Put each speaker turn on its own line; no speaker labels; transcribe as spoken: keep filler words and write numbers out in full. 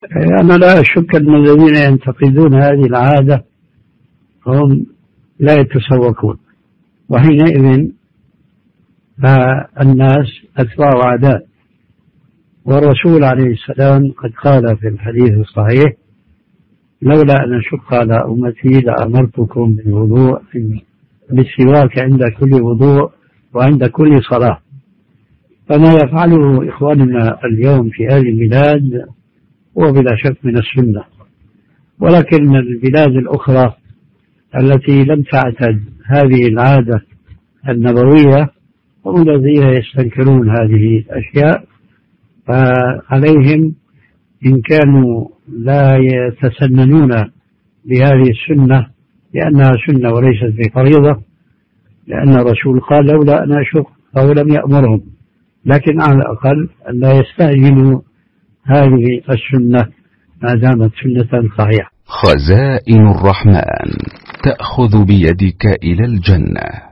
أنا لا أشك أن الذين ينتقدون هذه العادة هم لا يتسوقون، وحينئذ فالناس أتباع عادات. والرسول عليه السلام قد قال في الحديث الصحيح: لولا أن أشق على أمتي لأمرتكم بالوضوء بالسواك عند كل وضوء وعند كل صلاة. فما يفعله إخواننا اليوم في هذه البلاد هو بلا شك من السنة، ولكن البلاد الأخرى التي لم تعتد هذه العادة النبوية هم الذين يستنكرون هذه الأشياء، فعليهم إن كانوا لا يتسننون بهذه السنة لأنها سنة وليست بفريضة، لأن الرسول قال: لولا أن أشق، فهو لم يأمرهم، لكن على الأقل أن لا يستعجلوا هذه السنة ما دامت سنة صحيحة.
خزائن الرحمن تأخذ بيدك إلى الجنة.